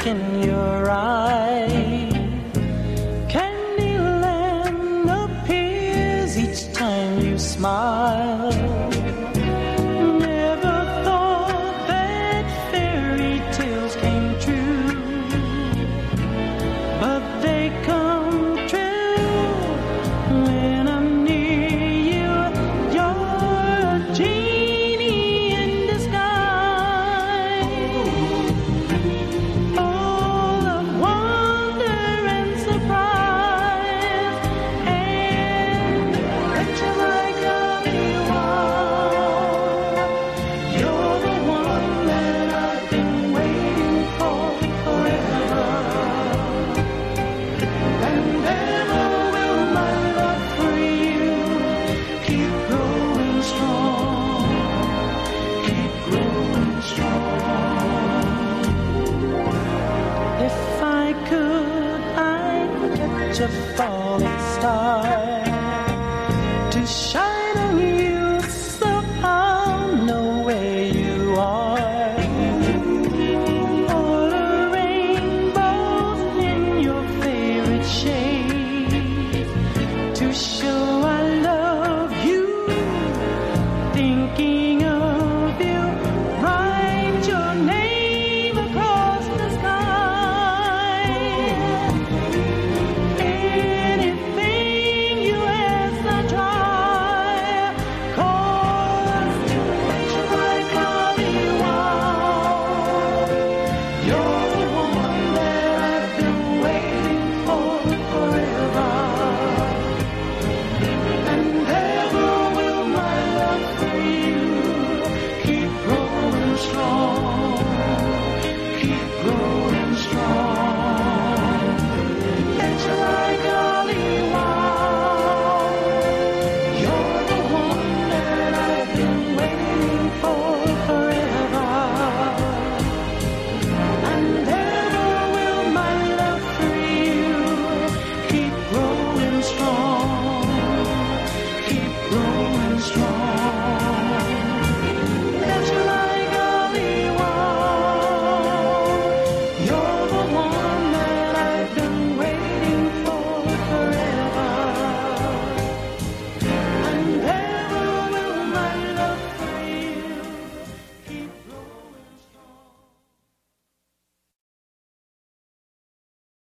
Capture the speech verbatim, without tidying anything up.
in your eye. Candyland appears each time you smile. Never thought that fairy tales came true, but they come true when I'm near you. You're a genie in disguise, full of wonder and surprise, and picture like a you are. You're the one that I've been waiting for forever, and ever will my love for you keep growing strong, keep growing strong. If I could, I'd catch a falling